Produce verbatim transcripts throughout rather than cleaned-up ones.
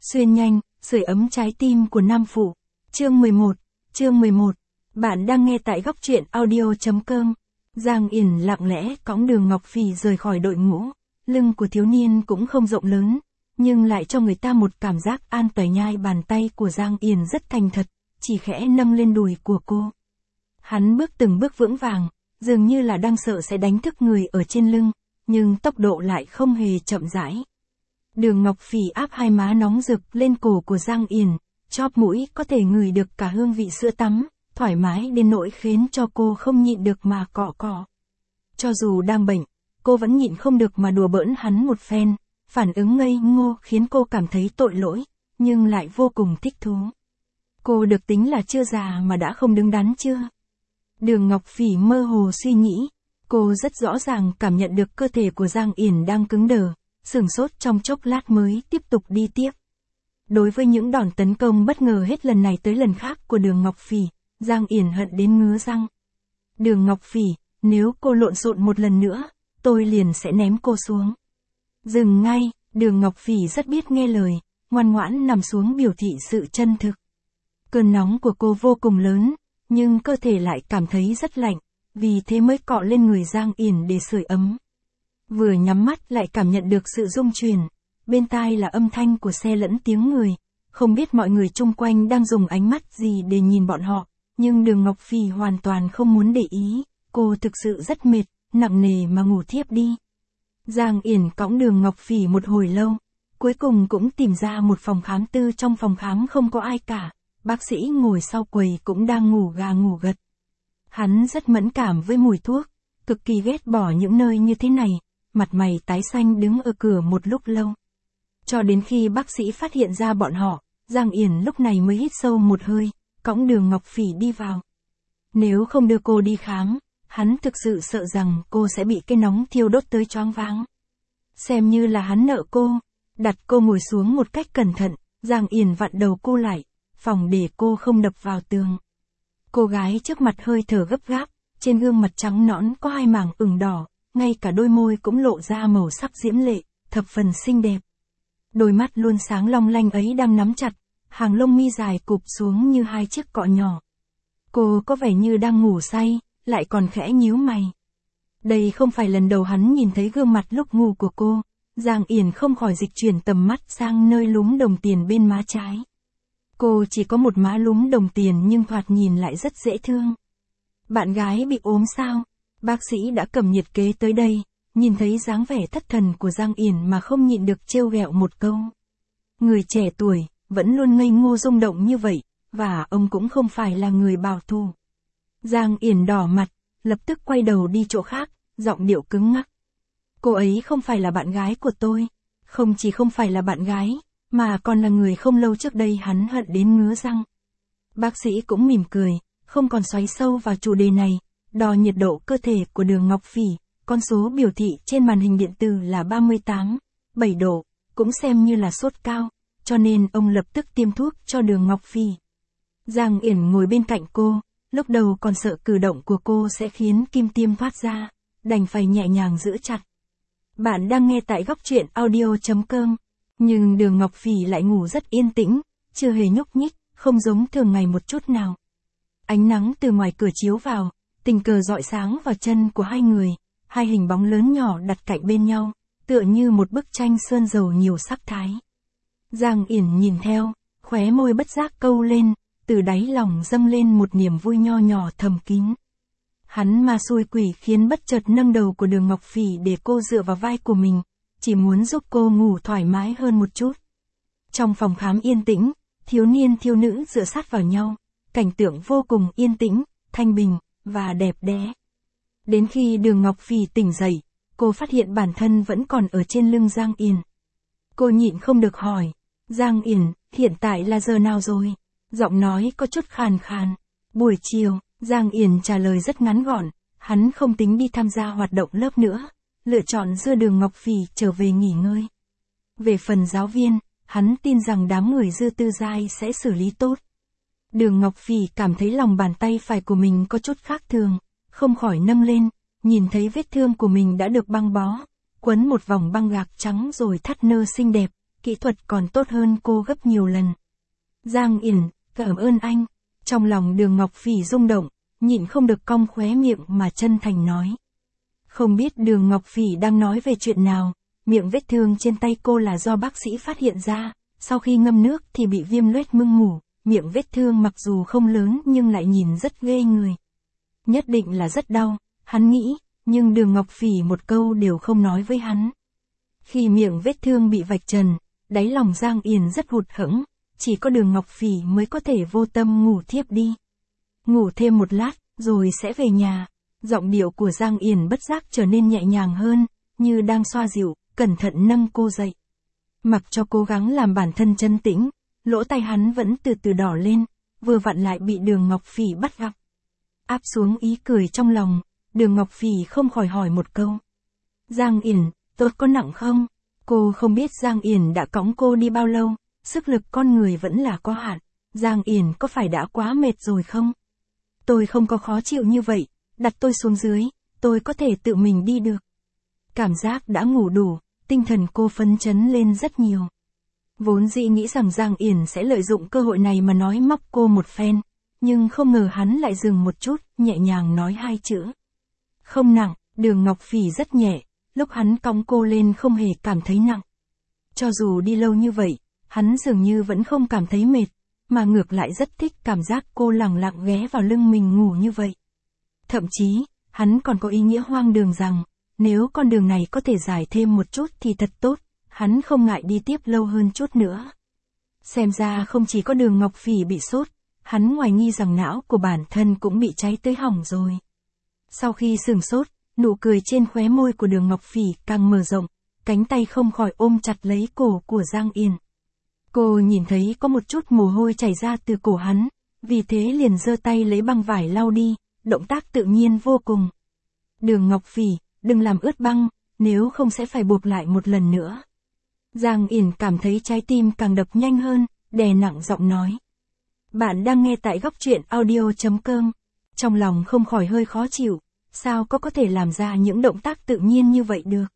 Xuyên nhanh, sưởi ấm trái tim của nam phụ. Chương mười một, chương mười một. Bạn đang nghe tại góc truyện audio.com. Giang Yển lặng lẽ cõng Đường Ngọc Phỉ rời khỏi đội ngũ. Lưng của thiếu niên cũng không rộng lớn, nhưng lại cho người ta một cảm giác an toàn. Nhai bàn tay của Giang Yển rất thành thật, chỉ khẽ nâng lên đùi của cô. Hắn bước từng bước vững vàng, dường như là đang sợ sẽ đánh thức người ở trên lưng, nhưng tốc độ lại không hề chậm rãi. Đường Ngọc Phỉ áp hai má nóng rực lên cổ của Giang Yển, chóp mũi có thể ngửi được cả hương vị sữa tắm, thoải mái đến nỗi khiến cho cô không nhịn được mà cọ cọ. Cho dù đang bệnh, cô vẫn nhịn không được mà đùa bỡn hắn một phen, phản ứng ngây ngô khiến cô cảm thấy tội lỗi, nhưng lại vô cùng thích thú. Cô được tính là chưa già mà đã không đứng đắn chưa? Đường Ngọc Phỉ mơ hồ suy nghĩ, cô rất rõ ràng cảm nhận được cơ thể của Giang Yển đang cứng đờ, sửng sốt trong chốc lát mới tiếp tục đi tiếp. Đối với những đòn tấn công bất ngờ hết lần này tới lần khác của Đường Ngọc Phỉ, Giang Yển hận đến ngứa răng. Đường Ngọc Phỉ, nếu cô lộn xộn một lần nữa, tôi liền sẽ ném cô xuống. Dừng ngay, Đường Ngọc Phỉ rất biết nghe lời, ngoan ngoãn nằm xuống biểu thị sự chân thực. Cơn nóng của cô vô cùng lớn, nhưng cơ thể lại cảm thấy rất lạnh, vì thế mới cọ lên người Giang Yển để sưởi ấm. Vừa nhắm mắt lại cảm nhận được sự rung chuyển, bên tai là âm thanh của xe lẫn tiếng người, không biết mọi người chung quanh đang dùng ánh mắt gì để nhìn bọn họ, nhưng Đường Ngọc Phỉ hoàn toàn không muốn để ý, cô thực sự rất mệt, nặng nề mà ngủ thiếp đi. Giang Yển cõng Đường Ngọc Phỉ một hồi lâu, cuối cùng cũng tìm ra một phòng khám tư. Trong phòng khám không có ai cả, bác sĩ ngồi sau quầy cũng đang ngủ gà ngủ gật. Hắn rất mẫn cảm với mùi thuốc, cực kỳ ghét bỏ những nơi như thế này, mặt mày tái xanh đứng ở cửa một lúc lâu. Cho đến khi bác sĩ phát hiện ra bọn họ, Giang Yển lúc này mới hít sâu một hơi, cõng Đường Ngọc Phỉ đi vào. Nếu không đưa cô đi khám, hắn thực sự sợ rằng cô sẽ bị cái nóng thiêu đốt tới choáng váng. Xem như là hắn nợ cô, đặt cô ngồi xuống một cách cẩn thận, Giang Yển vặn đầu cô lại, phòng để cô không đập vào tường. Cô gái trước mặt hơi thở gấp gáp, trên gương mặt trắng nõn có hai mảng ửng đỏ, ngay cả đôi môi cũng lộ ra màu sắc diễm lệ, thập phần xinh đẹp. Đôi mắt luôn sáng long lanh ấy đang nắm chặt, hàng lông mi dài cụp xuống như hai chiếc cọ nhỏ. Cô có vẻ như đang ngủ say, lại còn khẽ nhíu mày. Đây không phải lần đầu hắn nhìn thấy gương mặt lúc ngủ của cô, Giang Yển không khỏi dịch chuyển tầm mắt sang nơi lúm đồng tiền bên má trái. Cô chỉ có một má lúm đồng tiền nhưng thoạt nhìn lại rất dễ thương. Bạn gái bị ốm sao? Bác sĩ đã cầm nhiệt kế tới đây, nhìn thấy dáng vẻ thất thần của Giang Yển mà không nhịn được trêu ghẹo một câu. Người trẻ tuổi, vẫn luôn ngây ngô rung động như vậy, và ông cũng không phải là người bảo thủ. Giang Yển đỏ mặt, lập tức quay đầu đi chỗ khác, giọng điệu cứng ngắc. Cô ấy không phải là bạn gái của tôi, không chỉ không phải là bạn gái, mà còn là người không lâu trước đây hắn hận đến ngứa răng. Bác sĩ cũng mỉm cười, không còn xoáy sâu vào chủ đề này, đo nhiệt độ cơ thể của Đường Ngọc Phỉ, con số biểu thị trên màn hình điện tử là ba mươi tám phẩy bảy độ, cũng xem như là sốt cao, cho nên ông lập tức tiêm thuốc cho Đường Ngọc Phỉ. Giang Yển ngồi bên cạnh cô, lúc đầu còn sợ cử động của cô sẽ khiến kim tiêm thoát ra, đành phải nhẹ nhàng giữ chặt. Bạn đang nghe tại góc truyện audio.com, nhưng Đường Ngọc Phỉ lại ngủ rất yên tĩnh, chưa hề nhúc nhích, không giống thường ngày một chút nào. Ánh nắng từ ngoài cửa chiếu vào, tình cờ rọi sáng vào chân của hai người, hai hình bóng lớn nhỏ đặt cạnh bên nhau, tựa như một bức tranh sơn dầu nhiều sắc thái. Giang Yển nhìn theo, khóe môi bất giác câu lên, từ đáy lòng dâng lên một niềm vui nho nhỏ thầm kín. Hắn ma xui quỷ khiến bất chợt nâng đầu của Đường Ngọc Phỉ để cô dựa vào vai của mình, chỉ muốn giúp cô ngủ thoải mái hơn một chút. Trong phòng khám yên tĩnh, thiếu niên thiếu nữ dựa sát vào nhau, cảnh tượng vô cùng yên tĩnh, thanh bình, và đẹp đẽ. Đến khi Đường Ngọc Phỉ tỉnh dậy, cô phát hiện bản thân vẫn còn ở trên lưng Giang Yển. Cô nhịn không được hỏi, Giang Yển, hiện tại là giờ nào rồi? Giọng nói có chút khàn khàn. Buổi chiều, Giang Yển trả lời rất ngắn gọn, hắn không tính đi tham gia hoạt động lớp nữa, lựa chọn đưa Đường Ngọc Phỉ trở về nghỉ ngơi. Về phần giáo viên, hắn tin rằng đám người dư tư giai sẽ xử lý tốt. Đường Ngọc Phỉ cảm thấy lòng bàn tay phải của mình có chút khác thường, không khỏi nâng lên, nhìn thấy vết thương của mình đã được băng bó, quấn một vòng băng gạc trắng rồi thắt nơ xinh đẹp, kỹ thuật còn tốt hơn cô gấp nhiều lần. Giang Yển, cảm ơn anh. Trong lòng Đường Ngọc Phỉ rung động, nhịn không được cong khóe miệng mà chân thành nói. Không biết Đường Ngọc Phỉ đang nói về chuyện nào, miệng vết thương trên tay cô là do bác sĩ phát hiện ra, sau khi ngâm nước thì bị viêm loét mưng mủ, miệng vết thương mặc dù không lớn nhưng lại nhìn rất ghê người. Nhất định là rất đau, hắn nghĩ, nhưng Đường Ngọc Phỉ một câu đều không nói với hắn. Khi miệng vết thương bị vạch trần, đáy lòng Giang Yển rất hụt hẫng, chỉ có Đường Ngọc Phỉ mới có thể vô tâm ngủ thiếp đi. Ngủ thêm một lát, rồi sẽ về nhà. Giọng điệu của Giang Yển bất giác trở nên nhẹ nhàng hơn, như đang xoa dịu, cẩn thận nâng cô dậy. Mặc cho cố gắng làm bản thân chân tĩnh, lỗ tai hắn vẫn từ từ đỏ lên, vừa vặn lại bị Đường Ngọc Phỉ bắt gặp. Áp xuống ý cười trong lòng, Đường Ngọc Phỉ không khỏi hỏi một câu. Giang Yển, tôi có nặng không? Cô không biết Giang Yển đã cõng cô đi bao lâu, sức lực con người vẫn là có hạn. Giang Yển có phải đã quá mệt rồi không? Tôi không có khó chịu như vậy, đặt tôi xuống dưới, tôi có thể tự mình đi được. Cảm giác đã ngủ đủ, tinh thần cô phấn chấn lên rất nhiều. Vốn dĩ nghĩ rằng Giang Yển sẽ lợi dụng cơ hội này mà nói móc cô một phen, nhưng không ngờ hắn lại dừng một chút, nhẹ nhàng nói hai chữ. Không nặng. Đường Ngọc Phỉ rất nhẹ, lúc hắn cõng cô lên không hề cảm thấy nặng. Cho dù đi lâu như vậy, hắn dường như vẫn không cảm thấy mệt, mà ngược lại rất thích cảm giác cô lẳng lặng ghé vào lưng mình ngủ như vậy. Thậm chí, hắn còn có ý nghĩa hoang đường rằng, nếu con đường này có thể dài thêm một chút thì thật tốt, hắn không ngại đi tiếp lâu hơn chút nữa. Xem ra không chỉ có Đường Ngọc Phỉ bị sốt, hắn hoài nghi rằng não của bản thân cũng bị cháy tới hỏng rồi. Sau khi sửng sốt, nụ cười trên khóe môi của Đường Ngọc Phỉ càng mở rộng, cánh tay không khỏi ôm chặt lấy cổ của Giang Yển. Cô nhìn thấy có một chút mồ hôi chảy ra từ cổ hắn, vì thế liền giơ tay lấy băng vải lau đi, động tác tự nhiên vô cùng. Đường Ngọc Phỉ, đừng làm ướt băng, nếu không sẽ phải buộc lại một lần nữa. Giang Yển cảm thấy trái tim càng đập nhanh hơn, đè nặng giọng nói. Bạn đang nghe tại góc truyện audio chấm com. Trong lòng không khỏi hơi khó chịu, sao có có thể làm ra những động tác tự nhiên như vậy được?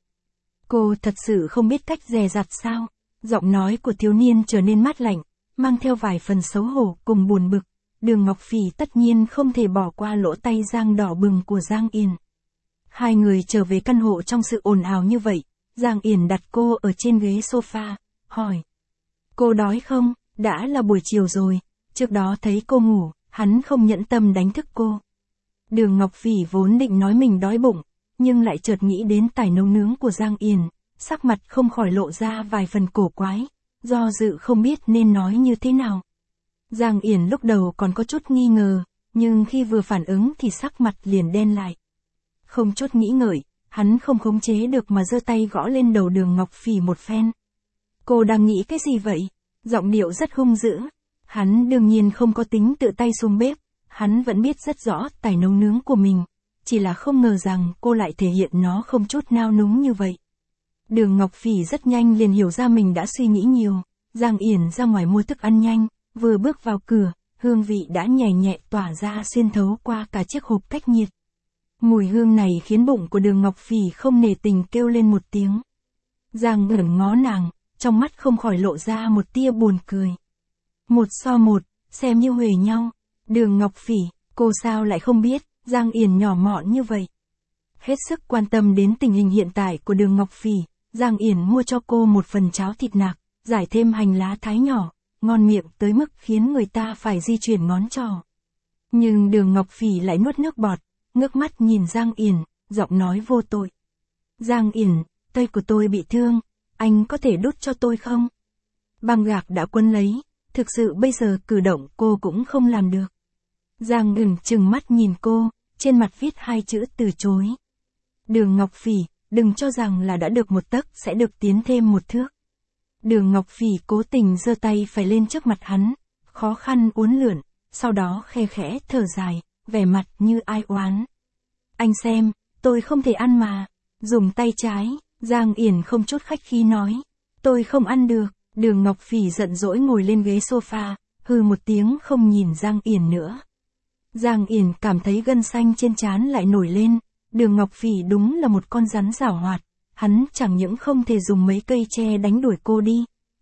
Cô thật sự không biết cách dè dặt sao? Giọng nói của thiếu niên trở nên mát lạnh, mang theo vài phần xấu hổ cùng buồn bực. Đường Ngọc Phỉ tất nhiên không thể bỏ qua lỗ tay Giang đỏ bừng của Giang Yển. Hai người trở về căn hộ trong sự ồn ào như vậy, Giang Yển đặt cô ở trên ghế sofa, hỏi. Cô đói không? Đã là buổi chiều rồi, trước đó thấy cô ngủ, hắn không nhẫn tâm đánh thức cô. Đường Ngọc Phỉ vốn định nói mình đói bụng, nhưng lại chợt nghĩ đến tài nấu nướng của Giang Yển, sắc mặt không khỏi lộ ra vài phần cổ quái, do dự không biết nên nói như thế nào. Giang Yển lúc đầu còn có chút nghi ngờ, nhưng khi vừa phản ứng thì sắc mặt liền đen lại. Không chút nghĩ ngợi, hắn không khống chế được mà giơ tay gõ lên đầu Đường Ngọc Phỉ một phen. Cô đang nghĩ cái gì vậy? Giọng điệu rất hung dữ. Hắn đương nhiên không có tính tự tay xuống bếp, hắn vẫn biết rất rõ tài nấu nướng của mình, chỉ là không ngờ rằng cô lại thể hiện nó không chút nao núng như vậy. Đường Ngọc Phỉ rất nhanh liền hiểu ra mình đã suy nghĩ nhiều. Giang Yển ra ngoài mua thức ăn nhanh, vừa bước vào cửa, hương vị đã nhẹ nhẹ tỏa ra xuyên thấu qua cả chiếc hộp cách nhiệt. Mùi hương này khiến bụng của Đường Ngọc Phỉ không nể tình kêu lên một tiếng. Giang Yển ngó nàng, trong mắt không khỏi lộ ra một tia buồn cười. Một so một, xem như huề nhau. Đường Ngọc Phỉ, cô sao lại không biết, Giang Yển nhỏ mọn như vậy. Hết sức quan tâm đến tình hình hiện tại của Đường Ngọc Phỉ, Giang Yển mua cho cô một phần cháo thịt nạc, giải thêm hành lá thái nhỏ, ngon miệng tới mức khiến người ta phải di chuyển ngón trỏ. Nhưng Đường Ngọc Phỉ lại nuốt nước bọt, ngước mắt nhìn Giang Yển, giọng nói vô tội. Giang Yển, tay của tôi bị thương, anh có thể đút cho tôi không? Băng gạc đã quấn lấy, thực sự bây giờ cử động cô cũng không làm được. Giang Yển trừng mắt nhìn cô, trên mặt viết hai chữ từ chối. Đường Ngọc Phỉ, đừng cho rằng là đã được một tấc sẽ được tiến thêm một thước. Đường Ngọc Phỉ cố tình giơ tay phải lên trước mặt hắn, khó khăn uốn lượn, sau đó khe khẽ thở dài, vẻ mặt như ai oán. Anh xem, tôi không thể ăn mà. Dùng tay trái, Giang Yển không chút khách khí nói. Tôi không ăn được. Đường Ngọc Phỉ giận dỗi ngồi lên ghế sofa, hừ một tiếng không nhìn Giang Yển nữa. Giang Yển cảm thấy gân xanh trên trán lại nổi lên. Đường Ngọc Phỉ đúng là một con rắn giảo hoạt. Hắn chẳng những không thể dùng mấy cây tre đánh đuổi cô đi,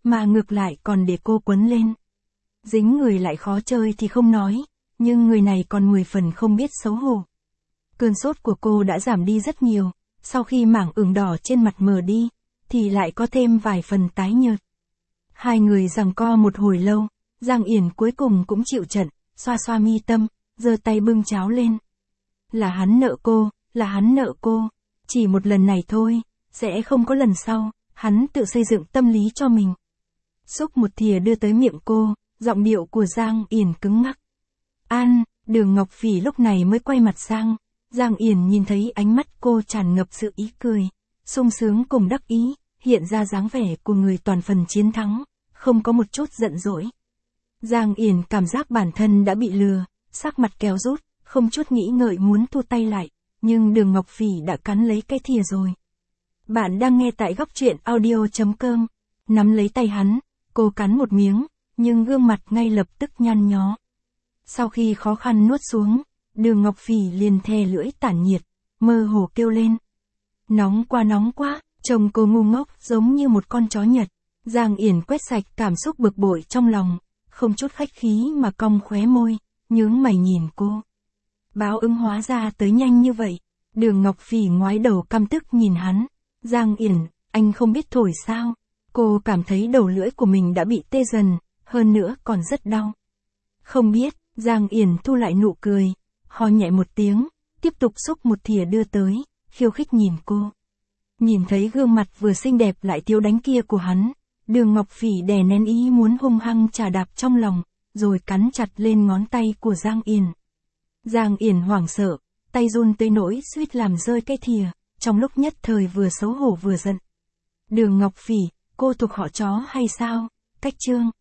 mà ngược lại còn để cô quấn lên. Dính người lại khó chơi thì không nói, nhưng người này còn mười phần không biết xấu hổ. Cơn sốt của cô đã giảm đi rất nhiều, sau khi mảng ửng đỏ trên mặt mờ đi, thì lại có thêm vài phần tái nhợt. Hai người giằng co một hồi lâu, Giang Yển cuối cùng cũng chịu trận, xoa xoa mi tâm, giơ tay bưng cháo lên. Là hắn nợ cô, là hắn nợ cô, chỉ một lần này thôi, sẽ không có lần sau, hắn tự xây dựng tâm lý cho mình. Xúc một thìa đưa tới miệng cô, giọng điệu của Giang Yển cứng ngắc. An, Đường Ngọc Phỉ lúc này mới quay mặt sang, Giang Yển nhìn thấy ánh mắt cô tràn ngập sự ý cười, sung sướng cùng đắc ý, hiện ra dáng vẻ của người toàn phần chiến thắng, không có một chút giận dỗi. Giang Yển cảm giác bản thân đã bị lừa, sắc mặt kéo rút, không chút nghĩ ngợi muốn thu tay lại, nhưng Đường Ngọc Phỉ đã cắn lấy cái thìa rồi. Bạn đang nghe tại góc truyện audio chấm com, nắm lấy tay hắn, cô cắn một miếng, nhưng gương mặt ngay lập tức nhăn nhó. Sau khi khó khăn nuốt xuống, Đường Ngọc Phỉ liền thè lưỡi tản nhiệt, mơ hồ kêu lên. Nóng quá nóng quá, trông cô ngu ngốc giống như một con chó Nhật. Giang Yển quét sạch cảm xúc bực bội trong lòng, không chút khách khí mà cong khóe môi, nhướng mày nhìn cô. Báo ứng hóa ra tới nhanh như vậy. Đường Ngọc Phỉ ngoái đầu căm tức nhìn hắn. Giang Yển, anh không biết thổi sao? Cô cảm thấy đầu lưỡi của mình đã bị tê dần, hơn nữa còn rất đau. Không biết, Giang Yển thu lại nụ cười, ho nhẹ một tiếng, tiếp tục xúc một thìa đưa tới, khiêu khích nhìn cô. Nhìn thấy gương mặt vừa xinh đẹp lại thiếu đánh kia của hắn, Đường Ngọc Phỉ đè nén ý muốn hung hăng trà đạp trong lòng, rồi cắn chặt lên ngón tay của Giang Yển. Giang Yển hoảng sợ, tay run tới nỗi suýt làm rơi cái thìa, trong lúc nhất thời vừa xấu hổ vừa giận. Đường Ngọc Phỉ, cô thuộc họ chó hay sao? Cách chương.